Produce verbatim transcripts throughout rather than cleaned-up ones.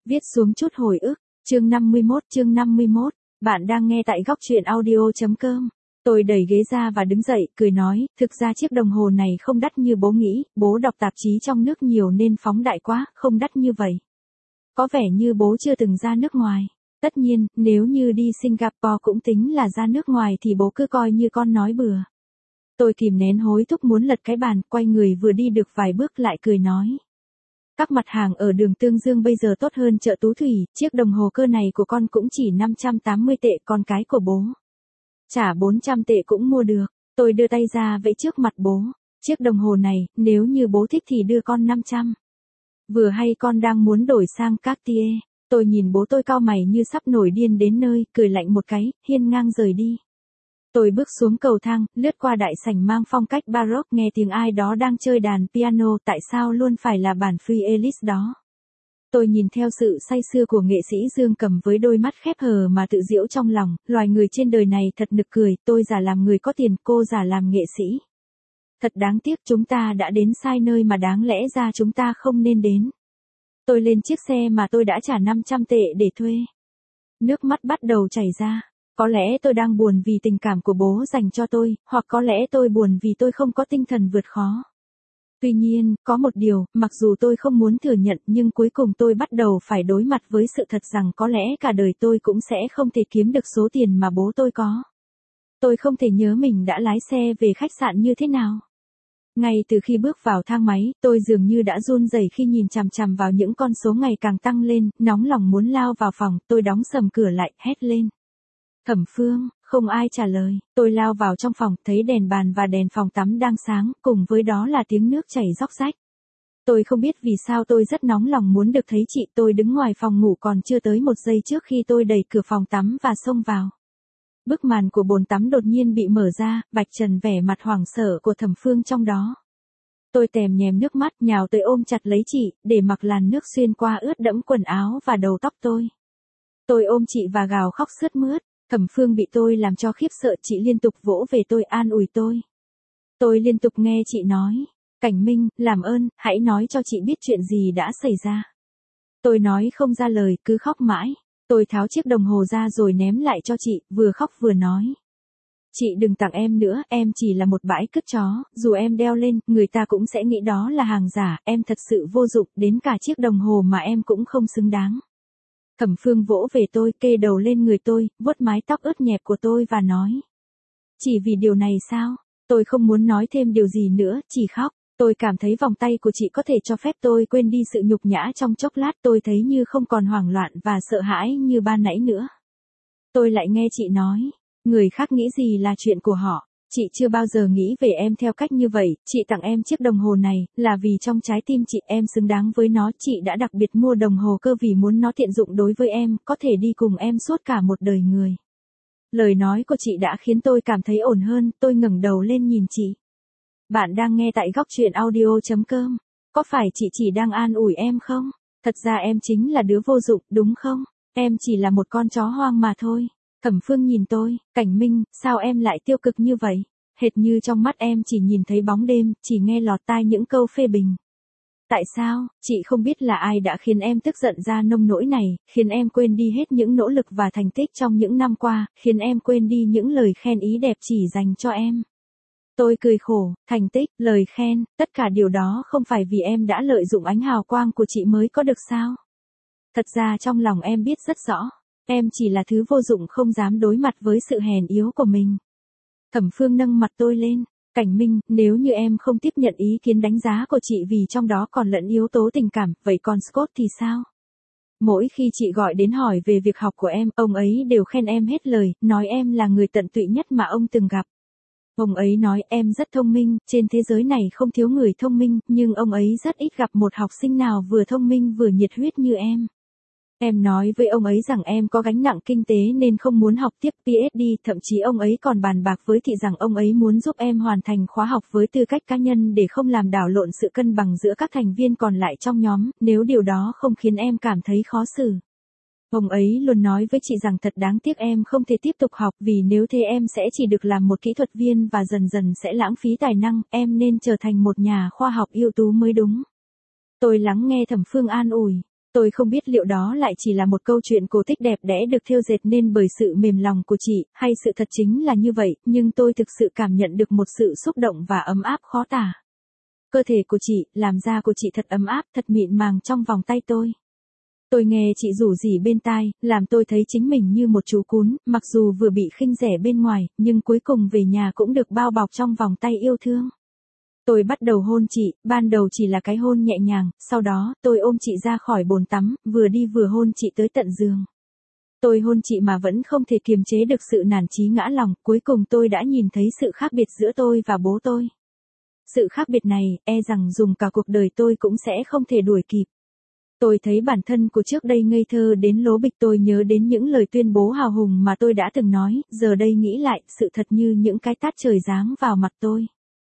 Viết xuống chút hồi ức, chương năm mươi mốt, chương năm mươi mốt, bạn đang nghe tại góc truyện audio.com. Tôi đẩy ghế ra và đứng dậy, cười nói, thực ra chiếc đồng hồ này không đắt như bố nghĩ, bố đọc tạp chí trong nước nhiều nên phóng đại quá, không đắt như vậy. Có vẻ như bố chưa từng ra nước ngoài. Tất nhiên, nếu như đi Singapore cũng tính là ra nước ngoài thì bố cứ coi như con nói bừa. Tôi kìm nén hối thúc muốn lật cái bàn, quay người vừa đi được vài bước lại cười nói. Các mặt hàng ở đường Tương Dương bây giờ tốt hơn chợ Tú Thủy, chiếc đồng hồ cơ này của con cũng chỉ năm trăm tám mươi tệ, con cái của bố trả bốn trăm tệ cũng mua được. Tôi đưa tay ra vẫy trước mặt bố, chiếc đồng hồ này, nếu như bố thích thì đưa con năm trăm. Vừa hay con đang muốn đổi sang Cartier. Tôi nhìn bố tôi cau mày như sắp nổi điên đến nơi, cười lạnh một cái, hiên ngang rời đi. Tôi bước xuống cầu thang, lướt qua đại sảnh mang phong cách baroque, nghe tiếng ai đó đang chơi đàn piano, tại sao luôn phải là bản Free Alice đó. Tôi nhìn theo sự say sưa của nghệ sĩ Dương Cầm với đôi mắt khép hờ mà tự giễu trong lòng, loài người trên đời này thật nực cười, tôi giả làm người có tiền, cô giả làm nghệ sĩ. Thật đáng tiếc chúng ta đã đến sai nơi mà đáng lẽ ra chúng ta không nên đến. Tôi lên chiếc xe mà tôi đã trả năm trăm tệ để thuê. Nước mắt bắt đầu chảy ra. Có lẽ tôi đang buồn vì tình cảm của bố dành cho tôi, hoặc có lẽ tôi buồn vì tôi không có tinh thần vượt khó. Tuy nhiên, có một điều, mặc dù tôi không muốn thừa nhận nhưng cuối cùng tôi bắt đầu phải đối mặt với sự thật rằng có lẽ cả đời tôi cũng sẽ không thể kiếm được số tiền mà bố tôi có. Tôi không thể nhớ mình đã lái xe về khách sạn như thế nào. Ngay từ khi bước vào thang máy, tôi dường như đã run rẩy khi nhìn chằm chằm vào những con số ngày càng tăng lên, nóng lòng muốn lao vào phòng, tôi đóng sầm cửa lại, hét lên. Thẩm Phương, không ai trả lời, tôi lao vào trong phòng, thấy đèn bàn và đèn phòng tắm đang sáng, cùng với đó là tiếng nước chảy róc rách. Tôi không biết vì sao tôi rất nóng lòng muốn được thấy chị, tôi đứng ngoài phòng ngủ còn chưa tới một giây trước khi tôi đẩy cửa phòng tắm và xông vào. Bức màn của bồn tắm đột nhiên bị mở ra, vạch trần vẻ mặt hoảng sợ của Thẩm Phương trong đó. Tôi tèm nhèm nước mắt nhào tới ôm chặt lấy chị, để mặc làn nước xuyên qua ướt đẫm quần áo và đầu tóc tôi. Tôi ôm chị và gào khóc sướt mướt. Thẩm Phương bị tôi làm cho khiếp sợ, chị liên tục vỗ về tôi an ủi tôi. Tôi liên tục nghe chị nói, Cảnh Minh, làm ơn, hãy nói cho chị biết chuyện gì đã xảy ra. Tôi nói không ra lời, cứ khóc mãi. Tôi tháo chiếc đồng hồ ra rồi ném lại cho chị, vừa khóc vừa nói. Chị đừng tặng em nữa, em chỉ là một bãi cứt chó, dù em đeo lên, người ta cũng sẽ nghĩ đó là hàng giả, em thật sự vô dụng, đến cả chiếc đồng hồ mà em cũng không xứng đáng. Thẩm Phương vỗ về tôi, kê đầu lên người tôi, vuốt mái tóc ướt nhẹp của tôi và nói. Chỉ vì điều này sao? Tôi không muốn nói thêm điều gì nữa, chỉ khóc. Tôi cảm thấy vòng tay của chị có thể cho phép tôi quên đi sự nhục nhã trong chốc lát, tôi thấy như không còn hoảng loạn và sợ hãi như ban nãy nữa. Tôi lại nghe chị nói, người khác nghĩ gì là chuyện của họ. Chị chưa bao giờ nghĩ về em theo cách như vậy, chị tặng em chiếc đồng hồ này, là vì trong trái tim chị em xứng đáng với nó, chị đã đặc biệt mua đồng hồ cơ vì muốn nó tiện dụng đối với em, có thể đi cùng em suốt cả một đời người. Lời nói của chị đã khiến tôi cảm thấy ổn hơn, tôi ngẩng đầu lên nhìn chị. Bạn đang nghe tại góc truyện audio.com, có phải chị chỉ đang an ủi em không? Thật ra em chính là đứa vô dụng, đúng không? Em chỉ là một con chó hoang mà thôi. Thẩm Phương nhìn tôi, Cảnh Minh, sao em lại tiêu cực như vậy? Hệt như trong mắt em chỉ nhìn thấy bóng đêm, chỉ nghe lọt tai những câu phê bình. Tại sao, chị không biết là ai đã khiến em tức giận ra nông nỗi này, khiến em quên đi hết những nỗ lực và thành tích trong những năm qua, khiến em quên đi những lời khen ý đẹp chỉ dành cho em. Tôi cười khổ, thành tích, lời khen, tất cả điều đó không phải vì em đã lợi dụng ánh hào quang của chị mới có được sao? Thật ra trong lòng em biết rất rõ. Em chỉ là thứ vô dụng không dám đối mặt với sự hèn yếu của mình. Thẩm Phương nâng mặt tôi lên. Cảnh Minh, nếu như em không tiếp nhận ý kiến đánh giá của chị vì trong đó còn lẫn yếu tố tình cảm, vậy còn Scott thì sao? Mỗi khi chị gọi đến hỏi về việc học của em, ông ấy đều khen em hết lời, nói em là người tận tụy nhất mà ông từng gặp. Ông ấy nói em rất thông minh, trên thế giới này không thiếu người thông minh, nhưng ông ấy rất ít gặp một học sinh nào vừa thông minh vừa nhiệt huyết như em. Em nói với ông ấy rằng em có gánh nặng kinh tế nên không muốn học tiếp P H D, thậm chí ông ấy còn bàn bạc với chị rằng ông ấy muốn giúp em hoàn thành khóa học với tư cách cá nhân để không làm đảo lộn sự cân bằng giữa các thành viên còn lại trong nhóm, nếu điều đó không khiến em cảm thấy khó xử. Ông ấy luôn nói với chị rằng thật đáng tiếc em không thể tiếp tục học vì nếu thế em sẽ chỉ được làm một kỹ thuật viên và dần dần sẽ lãng phí tài năng, em nên trở thành một nhà khoa học ưu tú mới đúng. Tôi lắng nghe Thẩm Phương an ủi. Tôi không biết liệu đó lại chỉ là một câu chuyện cổ tích đẹp đẽ được thêu dệt nên bởi sự mềm lòng của chị, hay sự thật chính là như vậy, nhưng tôi thực sự cảm nhận được một sự xúc động và ấm áp khó tả. Cơ thể của chị, làn da của chị thật ấm áp, thật mịn màng trong vòng tay tôi. Tôi nghe chị rủ rỉ bên tai, làm tôi thấy chính mình như một chú cún, mặc dù vừa bị khinh rẻ bên ngoài, nhưng cuối cùng về nhà cũng được bao bọc trong vòng tay yêu thương. Tôi bắt đầu hôn chị, ban đầu chỉ là cái hôn nhẹ nhàng, sau đó, tôi ôm chị ra khỏi bồn tắm, vừa đi vừa hôn chị tới tận giường. Tôi hôn chị mà vẫn không thể kiềm chế được sự nản chí ngã lòng, cuối cùng tôi đã nhìn thấy sự khác biệt giữa tôi và bố tôi. Sự khác biệt này, e rằng dùng cả cuộc đời tôi cũng sẽ không thể đuổi kịp. Tôi thấy bản thân của trước đây ngây thơ đến lố bịch, tôi nhớ đến những lời tuyên bố hào hùng mà tôi đã từng nói, giờ đây nghĩ lại, sự thật như những cái tát trời giáng vào mặt tôi.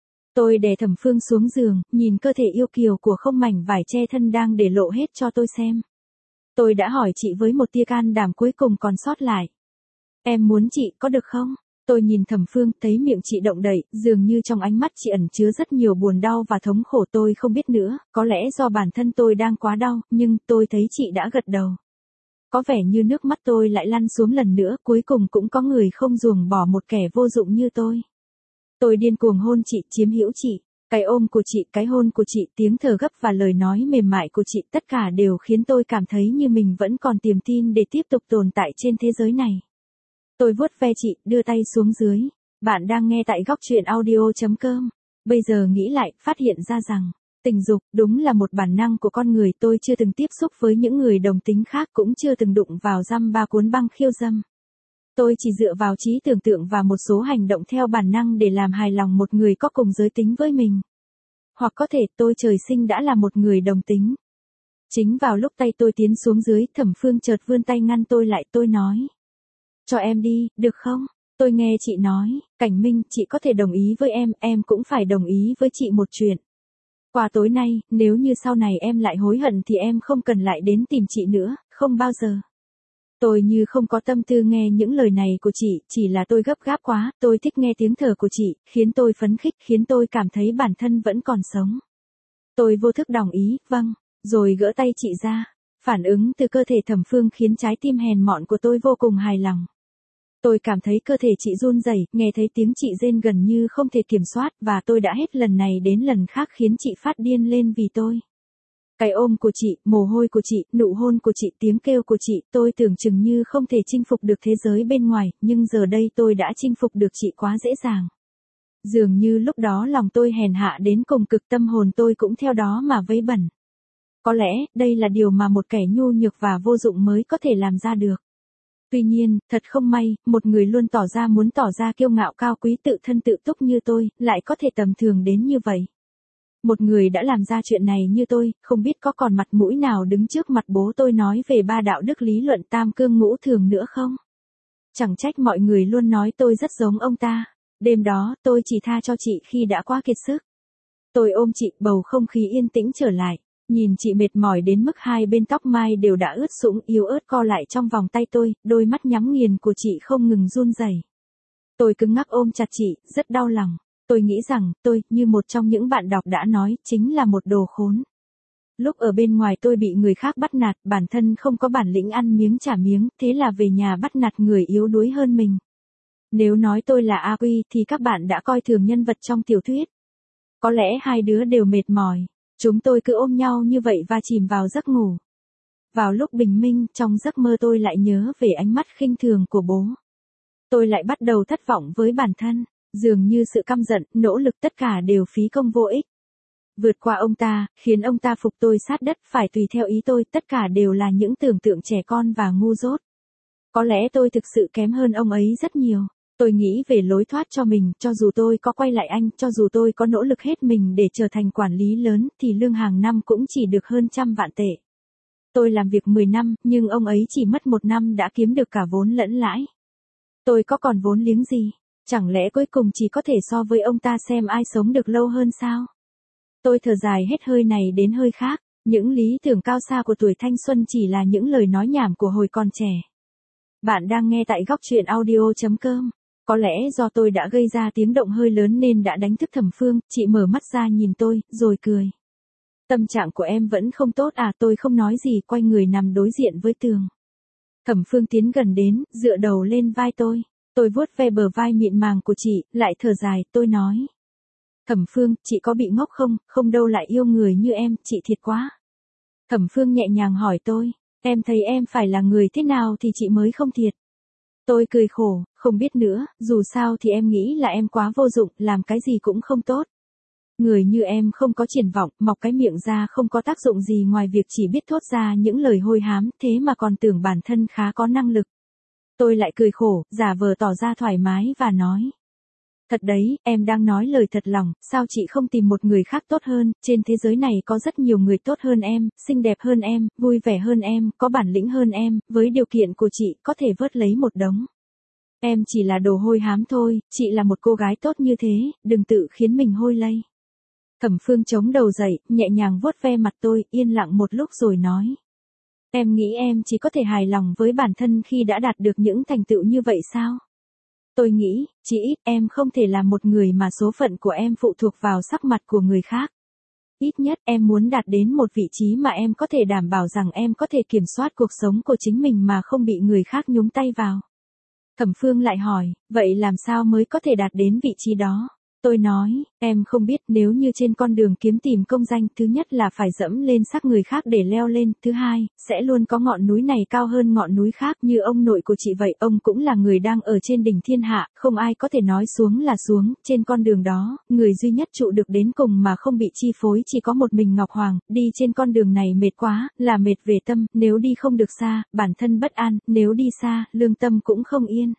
Tôi đè Thẩm Phương xuống giường, nhìn cơ thể yêu kiều của không mảnh vải che thân đang để lộ hết cho tôi xem. Tôi đã hỏi chị với một tia can đảm cuối cùng còn sót lại. Em muốn chị, có được không? Tôi nhìn Thẩm Phương, thấy miệng chị động đậy, dường như trong ánh mắt chị ẩn chứa rất nhiều buồn đau và thống khổ. Tôi không biết nữa, có lẽ do bản thân tôi đang quá đau, nhưng tôi thấy chị đã gật đầu. Có vẻ như nước mắt tôi lại lăn xuống lần nữa, cuối cùng cũng có người không ruồng bỏ một kẻ vô dụng như tôi. Tôi điên cuồng hôn chị, chiếm hữu chị. Cái ôm của chị, cái hôn của chị, tiếng thở gấp và lời nói mềm mại của chị, tất cả đều khiến tôi cảm thấy như mình vẫn còn tiềm tin để tiếp tục tồn tại trên thế giới này. Tôi vuốt ve chị, đưa tay xuống dưới. Bạn đang nghe tại góc truyện audio chấm com. Bây giờ nghĩ lại, phát hiện ra rằng, tình dục, đúng là một bản năng của con người. Tôi chưa từng tiếp xúc với những người đồng tính khác, cũng chưa từng đụng vào dăm ba cuốn băng khiêu dâm. Tôi chỉ dựa vào trí tưởng tượng và một số hành động theo bản năng để làm hài lòng một người có cùng giới tính với mình. Hoặc có thể tôi trời sinh đã là một người đồng tính. Chính vào lúc tay tôi tiến xuống dưới, Thẩm Phương chợt vươn tay ngăn tôi lại, tôi nói. Cho em đi, được không? Tôi nghe chị nói, Cảnh Minh, chị có thể đồng ý với em, em cũng phải đồng ý với chị một chuyện. Qua tối nay, nếu như sau này em lại hối hận thì em không cần lại đến tìm chị nữa, không bao giờ. Tôi như không có tâm tư nghe những lời này của chị, chỉ là tôi gấp gáp quá, tôi thích nghe tiếng thở của chị, khiến tôi phấn khích, khiến tôi cảm thấy bản thân vẫn còn sống. Tôi vô thức đồng ý, vâng, rồi gỡ tay chị ra. Phản ứng từ cơ thể Thẩm Phương khiến trái tim hèn mọn của tôi vô cùng hài lòng. Tôi cảm thấy cơ thể chị run rẩy, nghe thấy tiếng chị rên gần như không thể kiểm soát, và tôi đã hết lần này đến lần khác khiến chị phát điên lên vì tôi. Cái ôm của chị, mồ hôi của chị, nụ hôn của chị, tiếng kêu của chị, tôi tưởng chừng như không thể chinh phục được thế giới bên ngoài, nhưng giờ đây tôi đã chinh phục được chị quá dễ dàng. Dường như lúc đó lòng tôi hèn hạ đến cùng cực, tâm hồn tôi cũng theo đó mà vấy bẩn. Có lẽ, đây là điều mà một kẻ nhu nhược và vô dụng mới có thể làm ra được. Tuy nhiên, thật không may, một người luôn tỏ ra muốn tỏ ra kiêu ngạo cao quý tự thân tự túc như tôi, lại có thể tầm thường đến như vậy. Một người đã làm ra chuyện này như tôi, không biết có còn mặt mũi nào đứng trước mặt bố tôi nói về ba đạo đức lý luận tam cương ngũ thường nữa không? Chẳng trách mọi người luôn nói tôi rất giống ông ta. Đêm đó, tôi chỉ tha cho chị khi đã quá kiệt sức. Tôi ôm chị, bầu không khí yên tĩnh trở lại. Nhìn chị mệt mỏi đến mức hai bên tóc mai đều đã ướt sũng, yếu ớt co lại trong vòng tay tôi, đôi mắt nhắm nghiền của chị không ngừng run rẩy. Tôi cứng ngắc ôm chặt chị, rất đau lòng. Tôi nghĩ rằng, tôi, như một trong những bạn đọc đã nói, chính là một đồ khốn. Lúc ở bên ngoài tôi bị người khác bắt nạt, bản thân không có bản lĩnh ăn miếng trả miếng, thế là về nhà bắt nạt người yếu đuối hơn mình. Nếu nói tôi là A Quy thì các bạn đã coi thường nhân vật trong tiểu thuyết. Có lẽ hai đứa đều mệt mỏi. Chúng tôi cứ ôm nhau như vậy và chìm vào giấc ngủ. Vào lúc bình minh, trong giấc mơ tôi lại nhớ về ánh mắt khinh thường của bố. Tôi lại bắt đầu thất vọng với bản thân, dường như sự căm giận, nỗ lực tất cả đều phí công vô ích. Vượt qua ông ta, khiến ông ta phục tôi sát đất, phải tùy theo ý tôi, tất cả đều là những tưởng tượng trẻ con và ngu dốt. Có lẽ tôi thực sự kém hơn ông ấy rất nhiều. Tôi nghĩ về lối thoát cho mình, cho dù tôi có quay lại anh, cho dù tôi có nỗ lực hết mình để trở thành quản lý lớn, thì lương hàng năm cũng chỉ được hơn trăm vạn tệ. Tôi làm việc mười năm, nhưng ông ấy chỉ mất một năm đã kiếm được cả vốn lẫn lãi. Tôi có còn vốn liếng gì? Chẳng lẽ cuối cùng chỉ có thể so với ông ta xem ai sống được lâu hơn sao? Tôi thở dài hết hơi này đến hơi khác, những lý tưởng cao xa của tuổi thanh xuân chỉ là những lời nói nhảm của hồi còn trẻ. Bạn đang nghe tại góc truyện audio chấm com. Có lẽ do tôi đã gây ra tiếng động hơi lớn nên đã đánh thức Thẩm Phương, chị mở mắt ra nhìn tôi, rồi cười. Tâm trạng của em vẫn không tốt à? Tôi không nói gì, quay người nằm đối diện với tường. Thẩm Phương tiến gần đến, dựa đầu lên vai tôi. Tôi vuốt ve bờ vai mịn màng của chị, lại thở dài, tôi nói. Thẩm Phương, chị có bị ngốc không? Không đâu, lại yêu người như em, chị thiệt quá. Thẩm Phương nhẹ nhàng hỏi tôi, em thấy em phải là người thế nào thì chị mới không thiệt. Tôi cười khổ, không biết nữa, dù sao thì em nghĩ là em quá vô dụng, làm cái gì cũng không tốt. Người như em không có triển vọng, mọc cái miệng ra không có tác dụng gì ngoài việc chỉ biết thốt ra những lời hôi hám, thế mà còn tưởng bản thân khá có năng lực. Tôi lại cười khổ, giả vờ tỏ ra thoải mái và nói. Thật đấy, em đang nói lời thật lòng, sao chị không tìm một người khác tốt hơn, trên thế giới này có rất nhiều người tốt hơn em, xinh đẹp hơn em, vui vẻ hơn em, có bản lĩnh hơn em, với điều kiện của chị, có thể vớt lấy một đống. Em chỉ là đồ hôi hám thôi, chị là một cô gái tốt như thế, đừng tự khiến mình hôi lây. Thẩm Phương chống đầu dậy, nhẹ nhàng vuốt ve mặt tôi, yên lặng một lúc rồi nói. Em nghĩ em chỉ có thể hài lòng với bản thân khi đã đạt được những thành tựu như vậy sao? Tôi nghĩ, chỉ ít em không thể là một người mà số phận của em phụ thuộc vào sắc mặt của người khác. Ít nhất em muốn đạt đến một vị trí mà em có thể đảm bảo rằng em có thể kiểm soát cuộc sống của chính mình mà không bị người khác nhúng tay vào. Thẩm Phương lại hỏi, vậy làm sao mới có thể đạt đến vị trí đó? Tôi nói, em không biết, nếu như trên con đường kiếm tìm công danh, thứ nhất là phải dẫm lên xác người khác để leo lên, thứ hai, sẽ luôn có ngọn núi này cao hơn ngọn núi khác, như ông nội của chị vậy, ông cũng là người đang ở trên đỉnh thiên hạ, không ai có thể nói xuống là xuống, trên con đường đó, người duy nhất trụ được đến cùng mà không bị chi phối chỉ có một mình Ngọc Hoàng, đi trên con đường này mệt quá, là mệt về tâm, nếu đi không được xa, bản thân bất an, nếu đi xa, lương tâm cũng không yên.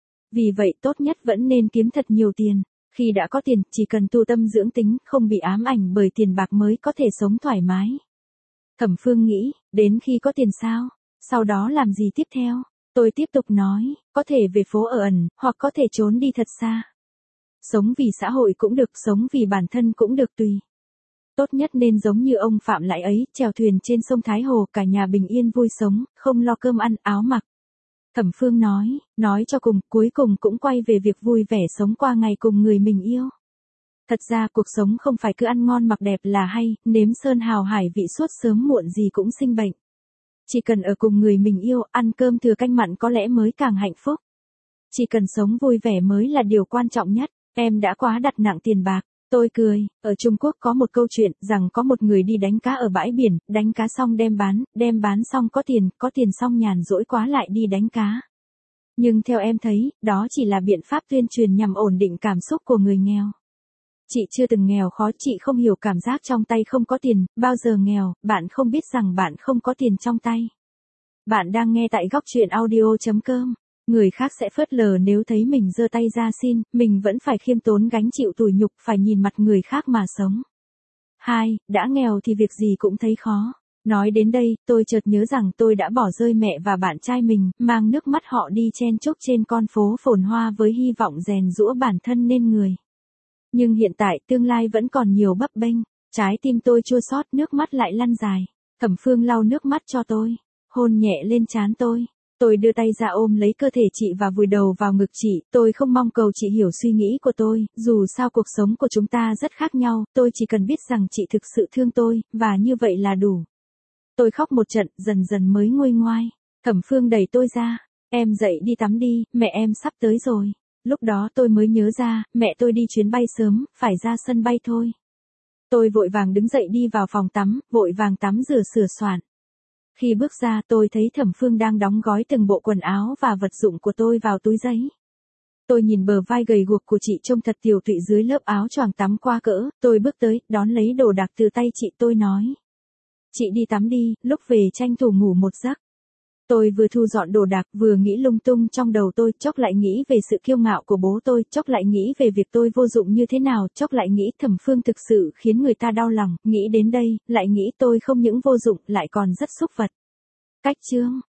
Vì vậy tốt nhất vẫn nên kiếm thật nhiều tiền. Khi đã có tiền, chỉ cần tu tâm dưỡng tính, không bị ám ảnh bởi tiền bạc mới có thể sống thoải mái. Thẩm Phương nghĩ, đến khi có tiền sao? Sau đó làm gì tiếp theo? Tôi tiếp tục nói, có thể về phố ở ẩn, hoặc có thể trốn đi thật xa. Sống vì xã hội cũng được, sống vì bản thân cũng được, tùy. Tốt nhất nên giống như ông Phạm Lại ấy, chèo thuyền trên sông Thái Hồ, cả nhà bình yên vui sống, không lo cơm ăn, áo mặc. Thẩm Phương nói, nói cho cùng, cuối cùng cũng quay về việc vui vẻ sống qua ngày cùng người mình yêu. Thật ra cuộc sống không phải cứ ăn ngon mặc đẹp là hay, nếm sơn hào hải vị suốt sớm muộn gì cũng sinh bệnh. Chỉ cần ở cùng người mình yêu, ăn cơm thừa canh mặn có lẽ mới càng hạnh phúc. Chỉ cần sống vui vẻ mới là điều quan trọng nhất. Em đã quá đặt nặng tiền bạc. Tôi cười, ở Trung Quốc có một câu chuyện rằng có một người đi đánh cá ở bãi biển, đánh cá xong đem bán, đem bán xong có tiền, có tiền xong nhàn rỗi quá lại đi đánh cá. Nhưng theo em thấy, đó chỉ là biện pháp tuyên truyền nhằm ổn định cảm xúc của người nghèo. Chị chưa từng nghèo khó, chị không hiểu cảm giác trong tay không có tiền, bao giờ nghèo, bạn không biết rằng bạn không có tiền trong tay. Bạn đang nghe tại góc truyện audio chấm com. Người khác sẽ phớt lờ nếu thấy mình giơ tay ra xin, mình vẫn phải khiêm tốn gánh chịu tủi nhục, phải nhìn mặt người khác mà sống. hai. Đã nghèo thì việc gì cũng thấy khó. Nói đến đây, tôi chợt nhớ rằng tôi đã bỏ rơi mẹ và bạn trai mình, mang nước mắt họ đi chen chúc trên con phố phồn hoa với hy vọng rèn giũa bản thân nên người. Nhưng hiện tại tương lai vẫn còn nhiều bấp bênh, trái tim tôi chua xót, nước mắt lại lăn dài. Thẩm Phương lau nước mắt cho tôi, hôn nhẹ lên trán tôi. Tôi đưa tay ra ôm lấy cơ thể chị và vùi đầu vào ngực chị, tôi không mong cầu chị hiểu suy nghĩ của tôi, dù sao cuộc sống của chúng ta rất khác nhau, tôi chỉ cần biết rằng chị thực sự thương tôi, và như vậy là đủ. Tôi khóc một trận, dần dần mới nguôi ngoai. Thẩm Phương đẩy tôi ra, em dậy đi tắm đi, mẹ em sắp tới rồi. Lúc đó tôi mới nhớ ra, mẹ tôi đi chuyến bay sớm, phải ra sân bay thôi. Tôi vội vàng đứng dậy đi vào phòng tắm, vội vàng tắm rửa sửa soạn. Khi bước ra tôi thấy Thẩm Phương đang đóng gói từng bộ quần áo và vật dụng của tôi vào túi giấy. Tôi nhìn bờ vai gầy guộc của chị trông thật tiều tụy dưới lớp áo choàng tắm qua cỡ, tôi bước tới, đón lấy đồ đạc từ tay chị, tôi nói. Chị đi tắm đi, lúc về tranh thủ ngủ một giấc. Tôi vừa thu dọn đồ đạc vừa nghĩ lung tung trong đầu tôi, chốc lại nghĩ về sự kiêu ngạo của bố tôi, chốc lại nghĩ về việc tôi vô dụng như thế nào, chốc lại nghĩ Thẩm Phương thực sự khiến người ta đau lòng, nghĩ đến đây, lại nghĩ tôi không những vô dụng, lại còn rất xúc vật. Cách chương